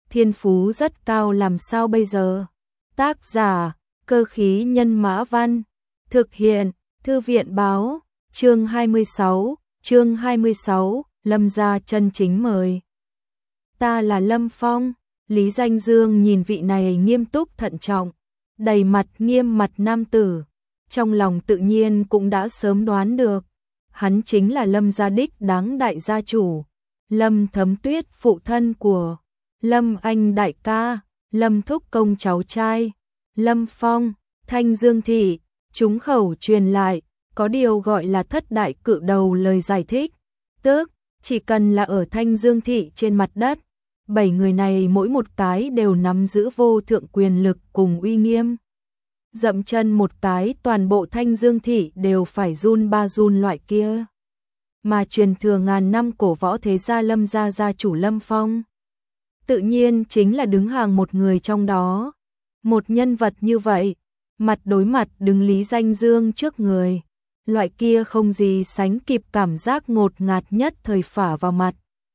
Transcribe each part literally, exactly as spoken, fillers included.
thiên phú rất cao làm sao bây giờ? Tác giả, Cơ khí nhân mã văn, thực hiện, Thư viện báo, chương hai mươi sáu, chương hai mươi sáu, Lâm gia chân chính mời. Ta là Lâm Phong, Lý Danh Dương nhìn vị này nghiêm túc thận trọng, đầy mặt nghiêm mặt nam tử, trong lòng tự nhiên cũng đã sớm đoán được, hắn chính là Lâm gia đích đáng đại gia chủ, Lâm Thấm Tuyết phụ thân của Lâm Anh đại ca, Lâm Thúc công cháu trai, Lâm Phong, Thanh Dương thị, chúng khẩu truyền lại, có điều gọi là thất đại cự đầu lời giải thích, tức chỉ cần là ở Thanh Dương thị trên mặt đất, bảy người này mỗi một cái đều nắm giữ vô thượng quyền lực cùng uy nghiêm. Dậm chân một cái toàn bộ Thanh Dương thị đều phải run ba run loại kia. Mà truyền thừa ngàn năm cổ võ thế gia Lâm gia gia chủ Lâm Phong, tự nhiên chính là đứng hàng một người trong đó. Một nhân vật như vậy, mặt đối mặt đứng Lý Danh Dương trước người, loại kia không gì sánh kịp cảm giác ngột ngạt nhất thời phả vào mặt.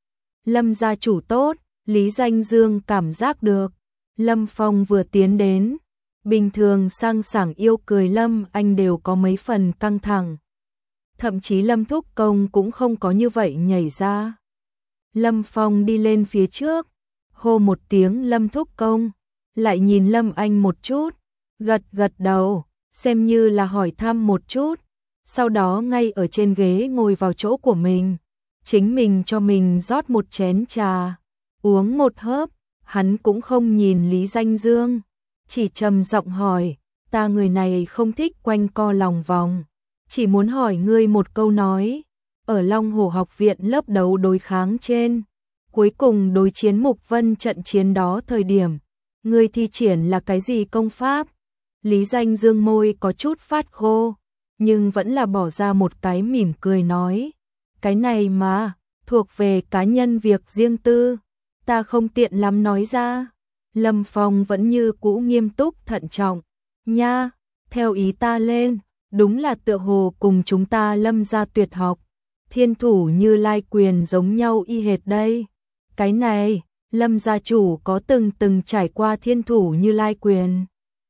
Lâm gia chủ tốt, Lý Danh Dương cảm giác được. Lâm Phong vừa tiến đến, bình thường sang sảng yêu cười Lâm Anh đều có mấy phần căng thẳng. Thậm chí Lâm Thúc công cũng không có như vậy nhảy ra. Lâm Phong đi lên phía trước, hô một tiếng Lâm Thúc công, lại nhìn Lâm Anh một chút, gật gật đầu, xem như là hỏi thăm một chút, sau đó ngay ở trên ghế ngồi vào chỗ của mình, chính mình cho mình rót một chén trà, uống một hớp, hắn cũng không nhìn Lý Danh Dương, chỉ trầm giọng hỏi, ta người này không thích quanh co lòng vòng, chỉ muốn hỏi ngươi một câu nói, ở Long Hổ học viện lớp đấu đối kháng trên, cuối cùng đối chiến Mục Vân trận chiến đó thời điểm, ngươi thi triển là cái gì công pháp? Lý Danh Dương môi có chút phát khô, nhưng vẫn là bỏ ra một cái mỉm cười nói, cái này mà, thuộc về cá nhân việc riêng tư, ta không tiện lắm nói ra. Lâm Phong vẫn như cũ nghiêm túc thận trọng, nha, theo ý ta lên, đúng là tựa hồ cùng chúng ta Lâm gia tuyệt học, thiên thủ Như Lai quyền giống nhau y hệt đây. Cái này, Lâm gia chủ có từng từng trải qua thiên thủ Như Lai quyền.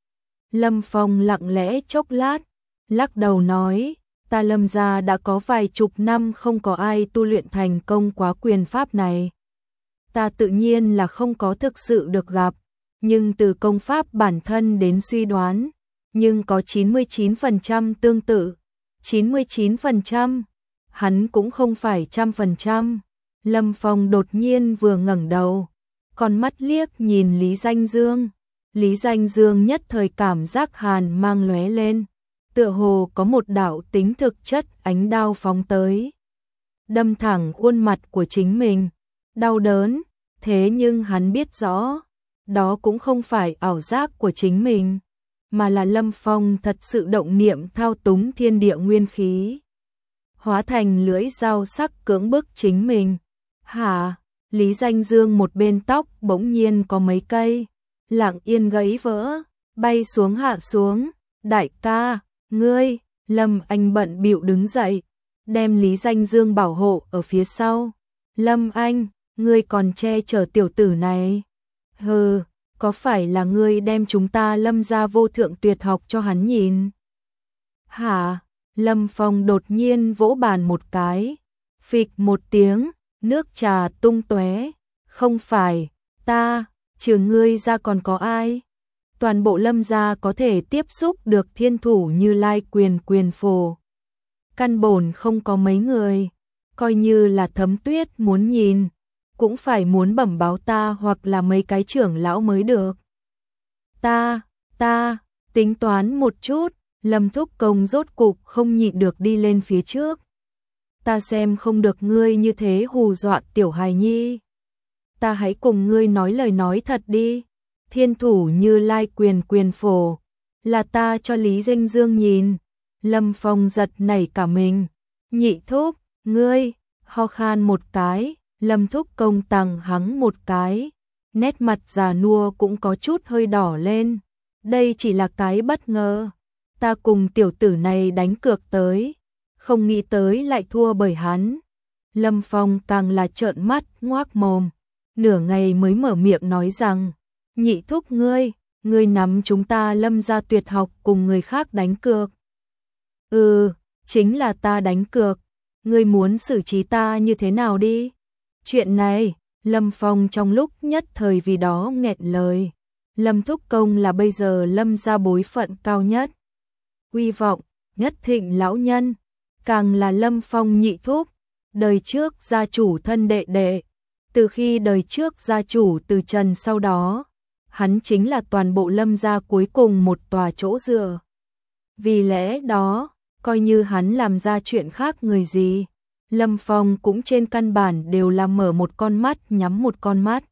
Lâm Phong lặng lẽ chốc lát, lắc đầu nói, ta Lâm gia đã có vài chục năm không có ai tu luyện thành công quá quyền pháp này. Ta tự nhiên là không có thực sự được gặp, nhưng từ công pháp bản thân đến suy đoán, nhưng có chín mươi chín phần trăm tương tự, chín mươi chín phần trăm, hắn cũng không phải một trăm phần trăm. Lâm Phong đột nhiên vừa ngẩng đầu, con mắt liếc nhìn Lý Danh Dương, Lý Danh Dương nhất thời cảm giác hàn mang lóe lên, tựa hồ có một đạo tính thực chất ánh đao phóng tới, đâm thẳng khuôn mặt của chính mình, đau đớn, thế nhưng hắn biết rõ, đó cũng không phải ảo giác của chính mình, mà là Lâm Phong thật sự động niệm thao túng thiên địa nguyên khí, hóa thành lưỡi dao sắc cưỡng bức chính mình. Hả? Lý Danh Dương một bên tóc bỗng nhiên có mấy cây, lặng yên gãy vỡ, bay xuống hạ xuống, đại ca, ngươi, Lâm Anh bận bịu đứng dậy, đem Lý Danh Dương bảo hộ ở phía sau. Lâm Anh, ngươi còn che chở tiểu tử này? Hừ, có phải là ngươi đem chúng ta Lâm gia vô thượng tuyệt học cho hắn nhìn? Hả? Lâm Phong đột nhiên vỗ bàn một cái, phịch một tiếng, nước trà tung tóe, không phải, ta, trừ ngươi ra còn có ai? Toàn bộ Lâm gia có thể tiếp xúc được thiên thủ Như Lai quyền quyền phổ. Căn bổn không có mấy người, coi như là Thấm Tuyết muốn nhìn, cũng phải muốn bẩm báo ta hoặc là mấy cái trưởng lão mới được. Ta, ta, tính toán một chút, Lâm Thúc công rốt cục không nhịn được đi lên phía trước. Ta xem không được ngươi như thế hù dọa tiểu hài nhi. Ta hãy cùng ngươi nói lời nói thật đi. Thiên thủ Như Lai quyền quyền phổ, là ta cho Lý Danh Dương nhìn. Lâm Phong giật nảy cả mình. Nhị thúc, ngươi, ho khan một cái, Lâm Thúc công tằng hắng một cái. Nét mặt già nua cũng có chút hơi đỏ lên. Đây chỉ là cái bất ngờ. Ta cùng tiểu tử này đánh cược tới, không nghĩ tới lại thua bởi hắn. Lâm Phong càng là trợn mắt ngoác mồm, nửa ngày mới mở miệng nói rằng, Nhị thúc ngươi, ngươi nắm chúng ta Lâm gia tuyệt học cùng người khác đánh cược. Ừ, chính là ta đánh cược, ngươi muốn xử trí ta như thế nào đi? Chuyện này, Lâm Phong trong lúc nhất thời vì đó nghẹn lời. Lâm Thúc Công là bây giờ Lâm gia bối phận cao nhất. Uy vọng, nhất thịnh lão nhân, càng là Lâm Phong nhị thúc, đời trước gia chủ thân đệ đệ. Từ khi đời trước gia chủ từ trần sau đó, hắn chính là toàn bộ Lâm gia cuối cùng một tòa chỗ dựa. Vì lẽ đó, coi như hắn làm ra chuyện khác người gì, Lâm Phong cũng trên căn bản đều là mở một con mắt nhắm một con mắt.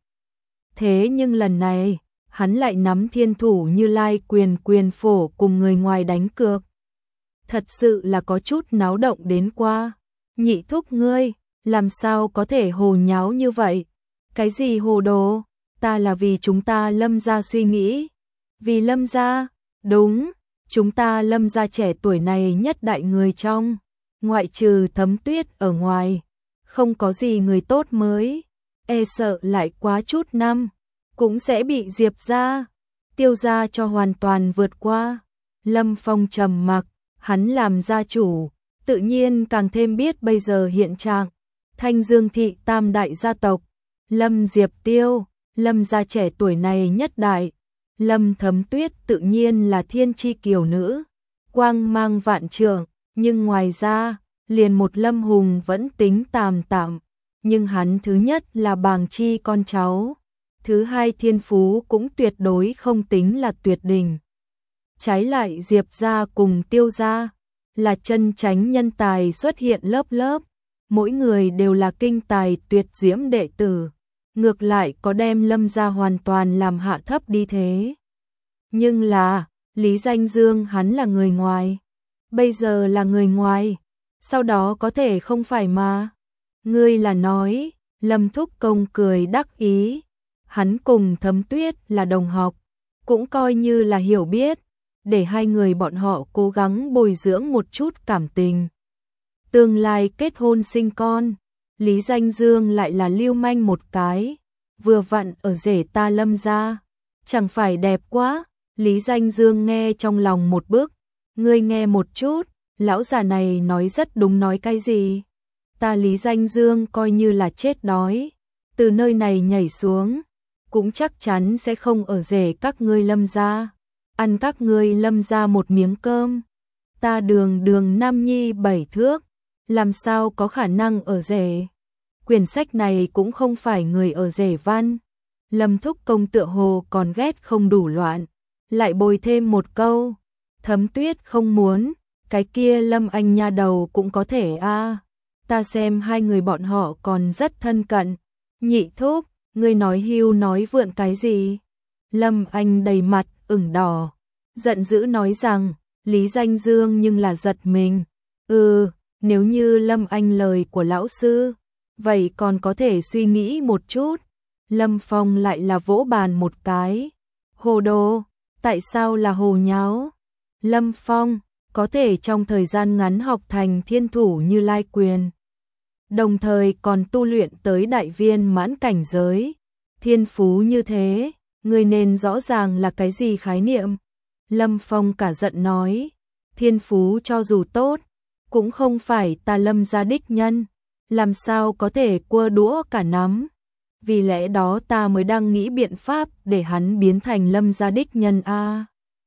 Thế nhưng lần này, hắn lại nắm thiên thủ Như Lai quyền quyền phổ cùng người ngoài đánh cược. Thật sự là có chút náo động đến qua. Nhị thúc ngươi, làm sao có thể hồ nháo như vậy? Cái gì hồ đồ? Ta là vì chúng ta Lâm gia suy nghĩ. Vì Lâm gia? Đúng, chúng ta Lâm gia trẻ tuổi này nhất đại người trong, ngoại trừ Thấm Tuyết ở ngoài, không có gì người tốt mới, e sợ lại quá chút năm, cũng sẽ bị Diệp gia, Tiêu gia cho hoàn toàn vượt qua. Lâm Phong trầm mặc, hắn làm gia chủ, tự nhiên càng thêm biết bây giờ hiện trạng. Thanh Dương thị tam đại gia tộc, Lâm Diệp Tiêu, Lâm gia trẻ tuổi này nhất đại, Lâm Thấm Tuyết tự nhiên là thiên chi kiều nữ, quang mang vạn trượng, nhưng ngoài ra, liền một Lâm Hùng vẫn tính tạm tạm, nhưng hắn thứ nhất là bàng chi con cháu, thứ hai thiên phú cũng tuyệt đối không tính là tuyệt đỉnh. Trái lại Diệp gia cùng Tiêu gia là chân chánh nhân tài xuất hiện lớp lớp, mỗi người đều là kinh tài tuyệt diễm đệ tử, ngược lại có đem Lâm gia hoàn toàn làm hạ thấp đi thế. Nhưng là, Lý Danh Dương hắn là người ngoài, bây giờ là người ngoài, sau đó có thể không phải mà. Ngươi là nói, Lâm Thúc Công cười đắc ý, hắn cùng Thấm Tuyết là đồng học, cũng coi như là hiểu biết, để hai người bọn họ cố gắng bồi dưỡng một chút cảm tình. Tương lai kết hôn sinh con, Lý Danh Dương lại là lưu manh một cái, vừa vặn ở rể ta Lâm gia, chẳng phải đẹp quá. Lý Danh Dương nghe trong lòng một bước, ngươi nghe một chút, lão già này nói rất đúng. Nói cái gì? Ta Lý Danh Dương coi như là chết đói, từ nơi này nhảy xuống, cũng chắc chắn sẽ không ở rể các ngươi Lâm gia, ăn các ngươi Lâm gia một miếng cơm. Ta đường đường nam nhi bảy thước, làm sao có khả năng ở rể? Quyển sách này cũng không phải người ở rể văn. Lâm Thúc Công tựa hồ còn ghét không đủ loạn, lại bồi thêm một câu, Thấm Tuyết không muốn, cái kia Lâm Anh nha đầu cũng có thể a. À. Ta xem hai người bọn họ còn rất thân cận. Nhị thúc, ngươi nói hưu nói vượn cái gì? Lâm Anh đầy mặt ửng đỏ, giận dữ nói rằng, Lý Danh Dương nhưng là giật mình. Ừ, nếu như Lâm Anh lời của lão sư, vậy còn có thể suy nghĩ một chút. Lâm Phong lại là vỗ bàn một cái. Hồ đồ, tại sao là hồ nháo? Lâm Phong có thể trong thời gian ngắn học thành thiên thủ Như Lai quyền, đồng thời còn tu luyện tới đại viên mãn cảnh giới. Thiên phú như thế, người nên rõ ràng là cái gì khái niệm? Lâm Phong cả giận nói, thiên phú cho dù tốt, cũng không phải ta Lâm gia đích nhân, làm sao có thể cua đũa cả nắm. Vì lẽ đó ta mới đang nghĩ biện pháp để hắn biến thành Lâm gia đích nhân a. À.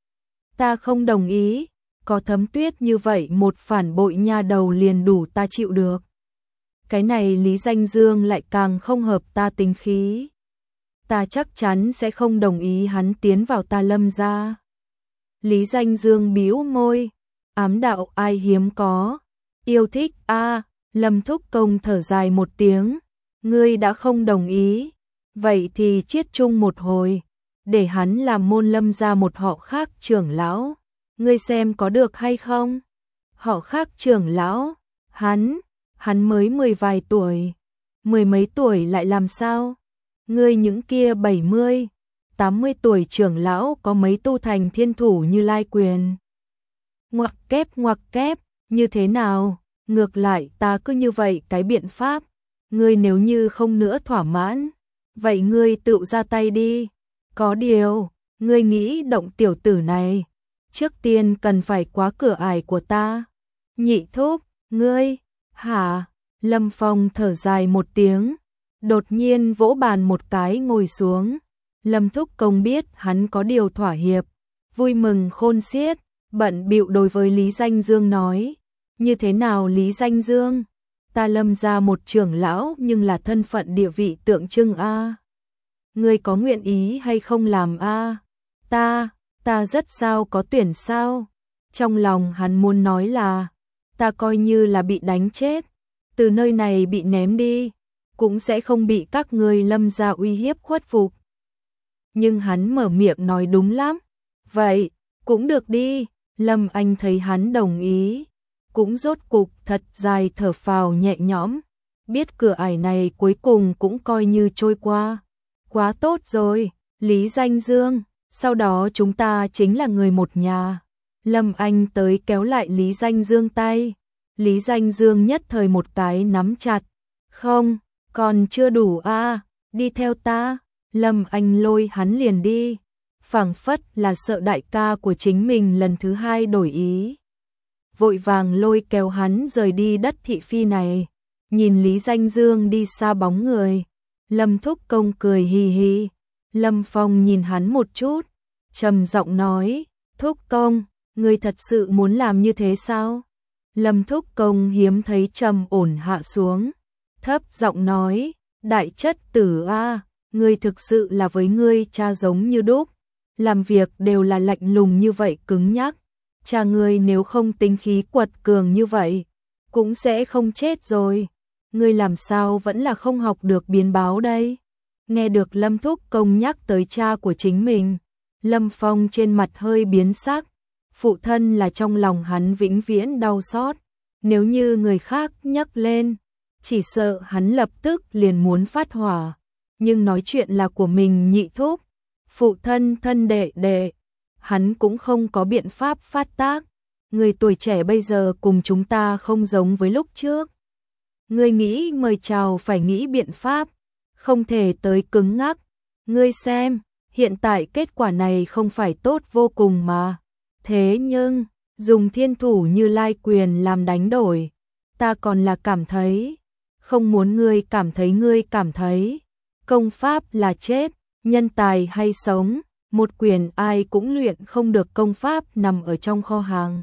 Ta không đồng ý, có Thấm Tuyết như vậy một phản bội nha đầu liền đủ ta chịu được. Cái này Lý Danh Dương lại càng không hợp ta tính khí. Ta chắc chắn sẽ không đồng ý hắn tiến vào ta Lâm gia. Lý Danh Dương bĩu môi, ám đạo ai hiếm có, yêu thích a. À. Lâm Thúc Công thở dài một tiếng, ngươi đã không đồng ý, vậy thì chiết chung một hồi, để hắn làm môn Lâm gia một họ khác trưởng lão, ngươi xem có được hay không? Họ khác trưởng lão, hắn, hắn mới mười vài tuổi, mười mấy tuổi lại làm sao? Ngươi những kia bảy mươi, tám mươi tuổi trưởng lão có mấy tu thành thiên thủ Như Lai quyền? Ngoặc kép ngoặc kép, như thế nào? Ngược lại ta cứ như vậy cái biện pháp, ngươi nếu như không nữa thỏa mãn, vậy ngươi tự ra tay đi. Có điều, ngươi nghĩ động tiểu tử này, trước tiên cần phải qua cửa ải của ta. Nhị thúc, ngươi, hả? Lâm Phong thở dài một tiếng, đột nhiên vỗ bàn một cái ngồi xuống. Lâm Thúc Công biết hắn có điều thỏa hiệp, vui mừng khôn xiết, bận bịu đối với Lý Danh Dương nói, như thế nào Lý Danh Dương? Ta Lâm gia một trưởng lão nhưng là thân phận địa vị tượng trưng a. Ngươi có nguyện ý hay không làm a? Ta, ta rất sao có tuyển sao? Trong lòng hắn muốn nói là, ta coi như là bị đánh chết, từ nơi này bị ném đi, cũng sẽ không bị các ngươi Lâm gia uy hiếp khuất phục. Nhưng hắn mở miệng nói đúng lắm. Vậy, cũng được đi. Lâm Anh thấy hắn đồng ý, cũng rốt cục thật dài thở phào nhẹ nhõm. Biết cửa ải này cuối cùng cũng coi như trôi qua. Quá tốt rồi, Lý Danh Dương, sau đó chúng ta chính là người một nhà. Lâm Anh tới kéo lại Lý Danh Dương tay. Lý Danh Dương nhất thời một cái nắm chặt. Không, còn chưa đủ a, à, đi theo ta. Lâm Anh lôi hắn liền đi, phảng phất là sợ đại ca của chính mình lần thứ hai đổi ý. Vội vàng lôi kéo hắn rời đi đất thị phi này. Nhìn Lý Danh Dương đi xa bóng người, Lâm Thúc Công cười hì hì. Lâm Phong nhìn hắn một chút, trầm giọng nói, Thúc Công, ngươi thật sự muốn làm như thế sao? Lâm Thúc Công hiếm thấy trầm ổn hạ xuống, thấp giọng nói, đại chất tử a, ngươi thực sự là với ngươi cha giống như đúc, làm việc đều là lạnh lùng như vậy cứng nhắc. Cha ngươi nếu không tính khí quật cường như vậy, cũng sẽ không chết rồi. Ngươi làm sao vẫn là không học được biến báo đây? Nghe được Lâm Thúc Công nhắc tới cha của chính mình, Lâm Phong trên mặt hơi biến sắc. Phụ thân là trong lòng hắn vĩnh viễn đau xót. Nếu như người khác nhắc lên, chỉ sợ hắn lập tức liền muốn phát hỏa. Nhưng nói chuyện là của mình nhị thúc, phụ thân thân đệ đệ, hắn cũng không có biện pháp phát tác. Người tuổi trẻ bây giờ cùng chúng ta không giống với lúc trước. Ngươi nghĩ mời chào phải nghĩ biện pháp, không thể tới cứng ngắc. Ngươi xem, hiện tại kết quả này không phải tốt vô cùng mà. Thế nhưng, dùng thiên thủ như Lai Quyền làm đánh đổi, ta còn là cảm thấy, không muốn ngươi cảm thấy ngươi cảm thấy. Công pháp là chết, nhân tài hay sống, một quyền ai cũng luyện không được công pháp nằm ở trong kho hàng.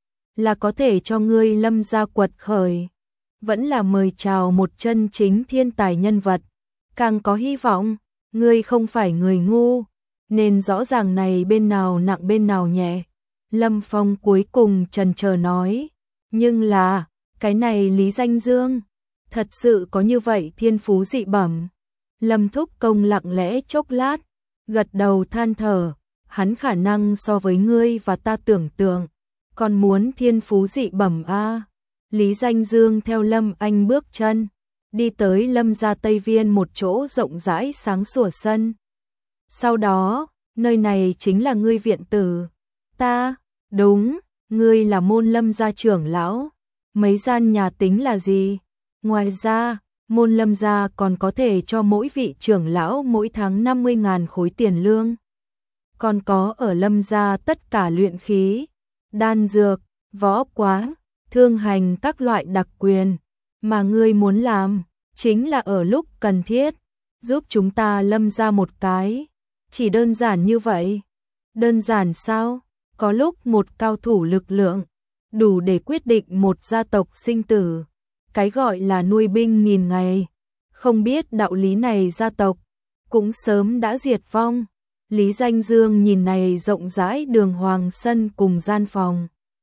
Là có thể cho ngươi Lâm gia quật khởi, vẫn là mời chào một chân chính thiên tài nhân vật, càng có hy vọng. Ngươi không phải người ngu, nên rõ ràng này bên nào nặng bên nào nhẹ. Lâm Phong cuối cùng chần chờ nói, nhưng là, cái này Lý Danh Dương, thật sự có như vậy thiên phú dị bẩm? Lâm Thúc Công lặng lẽ chốc lát, gật đầu than thở, hắn khả năng so với ngươi và ta tưởng tượng, còn muốn thiên phú dị bẩm a. Lý Danh Dương theo Lâm Anh bước chân, đi tới Lâm gia Tây Viên một chỗ rộng rãi sáng sủa sân. Sau đó, nơi này chính là ngươi viện tử. Ta, đúng, ngươi là môn Lâm gia trưởng lão. Mấy gian nhà tính là gì? Ngoài ra, môn Lâm gia còn có thể cho mỗi vị trưởng lão mỗi tháng năm mươi ngàn khối tiền lương. Còn có ở Lâm gia tất cả luyện khí, đan dược, võ quán, thương hành các loại đặc quyền. Mà ngươi muốn làm, chính là ở lúc cần thiết, giúp chúng ta Lâm gia một cái. Chỉ đơn giản như vậy. Đơn giản sao? Có lúc một cao thủ lực lượng, đủ để quyết định một gia tộc sinh tử. Cái gọi là nuôi binh nghìn ngày, không biết đạo lý này gia tộc cũng sớm đã diệt vong. Lý Danh Dương nhìn này rộng rãi đường hoàng sân cùng gian phòng,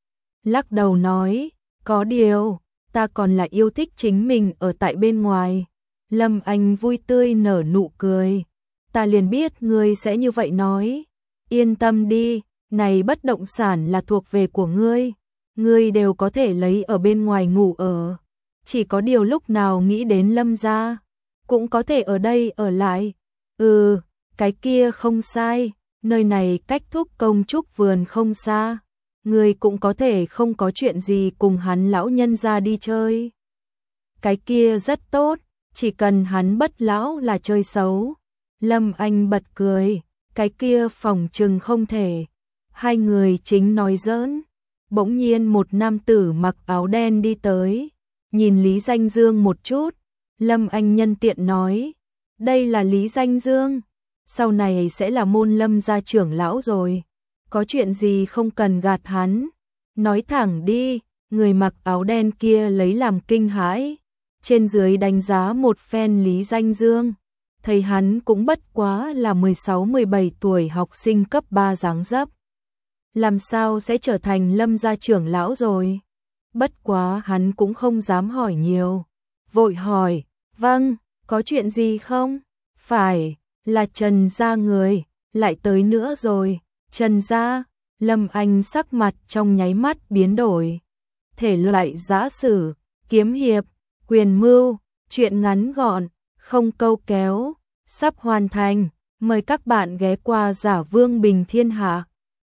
lắc đầu nói, có điều, ta còn là yêu thích chính mình ở tại bên ngoài. Lâm Anh vui tươi nở nụ cười, ta liền biết ngươi sẽ như vậy nói. Yên tâm đi, này bất động sản là thuộc về của ngươi, ngươi đều có thể lấy ở bên ngoài ngủ ở. Chỉ có điều lúc nào nghĩ đến Lâm gia, cũng có thể ở đây ở lại. Ừ, cái kia không sai, nơi này cách Thúc Công Trúc vườn không xa. Ngươi cũng có thể không có chuyện gì cùng hắn lão nhân ra đi chơi. Cái kia rất tốt, chỉ cần hắn bất lão là chơi xấu. Lâm Anh bật cười, cái kia phòng trừng không thể. Hai người chính nói giỡn, bỗng nhiên một nam tử mặc áo đen đi tới, nhìn Lý Danh Dương một chút, Lâm Anh nhân tiện nói, đây là Lý Danh Dương, sau này sẽ là môn Lâm gia trưởng lão rồi, có chuyện gì không cần gạt hắn, nói thẳng đi. Người mặc áo đen kia lấy làm kinh hãi, trên dưới đánh giá một phen Lý Danh Dương, thấy hắn cũng bất quá là mười sáu mười bảy tuổi học sinh cấp ba dáng dấp. Làm sao sẽ trở thành Lâm gia trưởng lão rồi? Bất quá hắn cũng không dám hỏi nhiều, vội hỏi, vâng, có chuyện gì không? Phải, là Trần gia người, lại tới nữa rồi, Trần gia. Lâm Anh sắc mặt trong nháy mắt biến đổi. Thể loại giã sử, kiếm hiệp, quyền mưu, truyện ngắn gọn, không câu kéo, sắp hoàn thành. Mời các bạn ghé qua Giả Vương Bình Thiên Hạ.